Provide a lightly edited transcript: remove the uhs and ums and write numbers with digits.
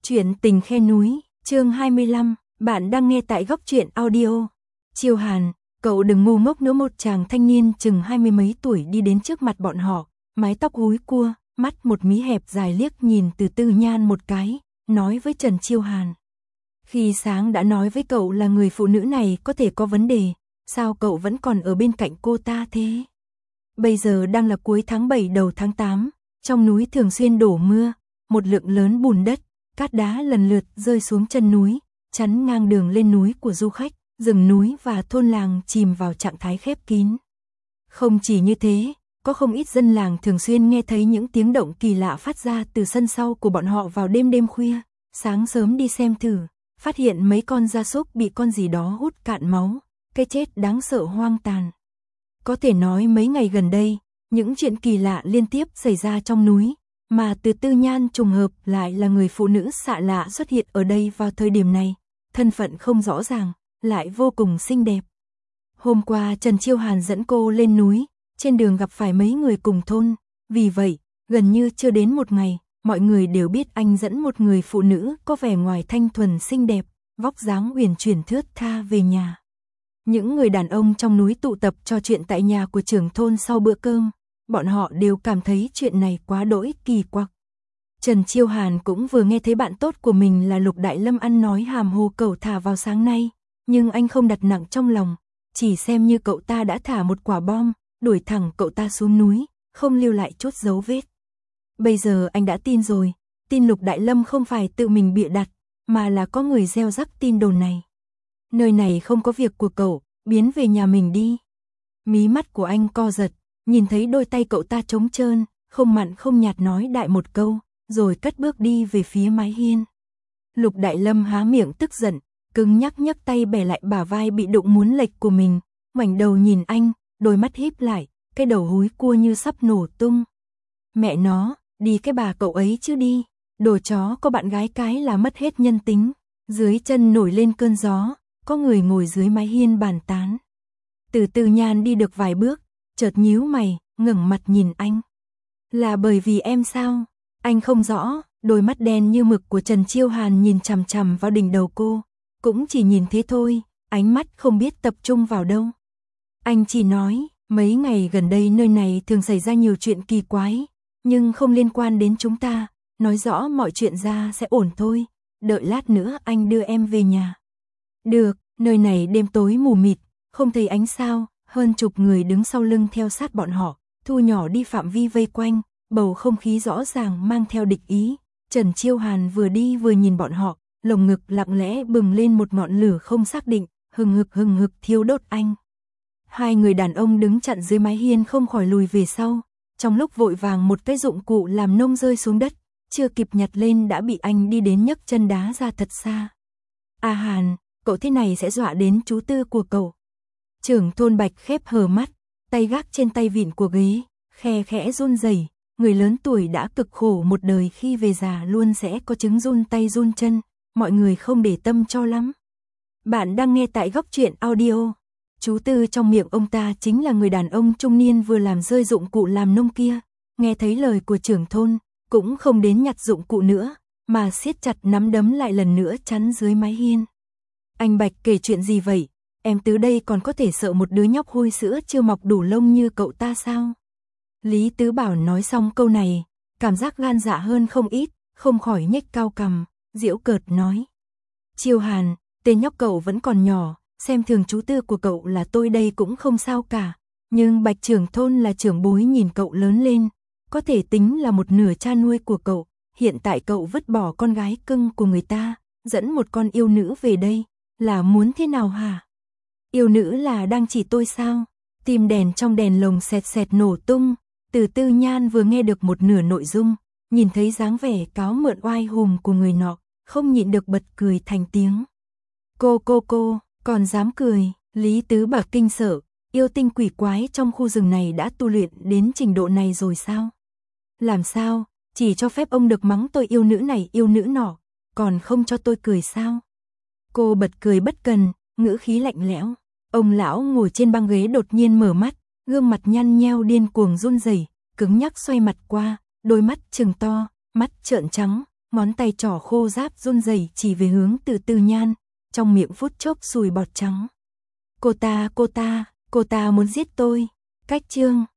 Chuyện tình khe núi, chương 25, bạn đang nghe tại Góc Truyện Audio. Chiêu Hàn, cậu đừng ngu ngốc nữa. Một chàng thanh niên chừng 20 mấy tuổi đi đến trước mặt bọn họ, mái tóc húi cua, mắt một mí hẹp dài liếc nhìn Từ Tư Nhan một cái, nói với Trần Chiêu Hàn. Khi sáng đã nói với cậu là người phụ nữ này có thể có vấn đề, sao cậu vẫn còn ở bên cạnh cô ta thế? Bây giờ đang là cuối tháng 7 đầu tháng 8, trong núi thường xuyên đổ mưa, một lượng lớn bùn đất, cát đá lần lượt rơi xuống chân núi, chắn ngang đường lên núi của du khách, rừng núi và thôn làng chìm vào trạng thái khép kín. Không chỉ như thế, có không ít dân làng thường xuyên nghe thấy những tiếng động kỳ lạ phát ra từ sân sau của bọn họ vào đêm khuya, sáng sớm đi xem thử, phát hiện mấy con gia súc bị con gì đó hút cạn máu, cái chết đáng sợ hoang tàn. Có thể nói mấy ngày gần đây, những chuyện kỳ lạ liên tiếp xảy ra trong núi, mà Từ Tư Nhan trùng hợp lại là người phụ nữ xạ lạ xuất hiện ở đây vào thời điểm này, thân phận không rõ ràng, lại vô cùng xinh đẹp. Hôm qua Trần Chiêu Hàn dẫn cô lên núi, trên đường gặp phải mấy người cùng thôn, vì vậy, gần như chưa đến một ngày, mọi người đều biết anh dẫn một người phụ nữ có vẻ ngoài thanh thuần xinh đẹp, vóc dáng uyển chuyển thướt tha về nhà. Những người đàn ông trong núi tụ tập trò chuyện tại nhà của trưởng thôn sau bữa cơm, bọn họ đều cảm thấy chuyện này quá đỗi kỳ quặc. Trần Chiêu Hàn cũng vừa nghe thấy bạn tốt của mình là Lục Đại Lâm ăn nói hàm hồ cẩu thả vào sáng nay, nhưng anh không đặt nặng trong lòng, chỉ xem như cậu ta đã thả một quả bom, đuổi thẳng cậu ta xuống núi, không lưu lại chút dấu vết. Bây giờ anh đã tin rồi, tin Lục Đại Lâm không phải tự mình bịa đặt, mà là có người gieo rắc tin đồn này. Nơi này không có việc của cậu, biến về nhà mình đi. Mí mắt của anh co giật, nhìn thấy đôi tay cậu ta trống trơn, không mặn không nhạt nói đại một câu, rồi cất bước đi về phía mái hiên. Lục Đại Lâm há miệng tức giận, cứng nhắc tay bẻ lại bả vai bị đụng muốn lệch của mình, ngoảnh đầu nhìn anh, đôi mắt híp lại, cái đầu húi cua như sắp nổ tung. Mẹ nó, đi cái bà cậu ấy chứ đi, đồ chó có bạn gái cái là mất hết nhân tính. Dưới chân nổi lên cơn gió, có người ngồi dưới mái hiên bàn tán. Từ Tư Nhan đi được vài bước, chợt nhíu mày, ngẩng mặt nhìn anh. Là bởi vì em sao? Anh không rõ, đôi mắt đen như mực của Trần Chiêu Hàn nhìn chằm chằm vào đỉnh đầu cô, cũng chỉ nhìn thế thôi, ánh mắt không biết tập trung vào đâu. Anh chỉ nói, mấy ngày gần đây nơi này thường xảy ra nhiều chuyện kỳ quái, nhưng không liên quan đến chúng ta, nói rõ mọi chuyện ra sẽ ổn thôi, đợi lát nữa anh đưa em về nhà. Được, nơi này đêm tối mù mịt, không thấy ánh sao, hơn chục người đứng sau lưng theo sát bọn họ, thu nhỏ đi phạm vi vây quanh, bầu không khí rõ ràng mang theo địch ý. Trần Chiêu Hàn vừa đi vừa nhìn bọn họ, lồng ngực lặng lẽ bừng lên một ngọn lửa không xác định, hừng hực thiêu đốt anh. Hai người đàn ông đứng chặn dưới mái hiên không khỏi lùi về sau, trong lúc vội vàng một cái dụng cụ làm nông rơi xuống đất, chưa kịp nhặt lên đã bị anh đi đến nhấc chân đá ra thật xa. A Hàn, cậu thế này sẽ dọa đến chú Tư của cậu. Trưởng thôn Bạch khép hờ mắt, tay gác trên tay vịn của ghế, khe khẽ run rẩy. Người lớn tuổi đã cực khổ một đời khi về già luôn sẽ có chứng run tay run chân, mọi người không để tâm cho lắm. Bạn đang nghe tại Góc Truyện Audio. Chú Tư trong miệng ông ta chính là người đàn ông trung niên vừa làm rơi dụng cụ làm nông kia, nghe thấy lời của trưởng thôn, cũng không đến nhặt dụng cụ nữa, mà siết chặt nắm đấm lại lần nữa chắn dưới mái hiên. Anh Bạch kể chuyện gì vậy? Em Tứ đây còn có thể sợ một đứa nhóc hôi sữa chưa mọc đủ lông như cậu ta sao? Lý Tứ Bảo nói xong câu này, cảm giác gan dạ hơn không ít, không khỏi nhếch cao cằm, giễu cợt nói. Chiêu Hàn, tên nhóc cậu vẫn còn nhỏ, xem thường chú Tư của cậu là tôi đây cũng không sao cả, nhưng Bạch trưởng thôn là trưởng bối nhìn cậu lớn lên, có thể tính là một nửa cha nuôi của cậu, hiện tại cậu vứt bỏ con gái cưng của người ta, dẫn một con yêu nữ về đây, là muốn thế nào hả? Yêu nữ là đang chỉ tôi sao? Tim đèn trong đèn lồng xẹt nổ tung. Từ Tư Nhan vừa nghe được một nửa nội dung, nhìn thấy dáng vẻ cáo mượn oai hùng của người nọ, không nhịn được bật cười thành tiếng. Cô, còn dám cười? Lý Tứ Bảo kinh sợ, yêu tinh quỷ quái trong khu rừng này đã tu luyện đến trình độ này rồi sao? Làm sao, chỉ cho phép ông được mắng tôi yêu nữ này yêu nữ nọ, còn không cho tôi cười sao? Cô bật cười bất cần, ngữ khí lạnh lẽo. Ông lão ngồi trên băng ghế đột nhiên mở mắt, gương mặt nhăn nheo điên cuồng run rẩy, cứng nhắc xoay mặt qua, đôi mắt trừng to, mắt trợn trắng, ngón tay trỏ khô ráp run rẩy chỉ về hướng Từ Từ Nhan, trong miệng phút chốc sùi bọt trắng. Cô ta muốn giết tôi. Cách chương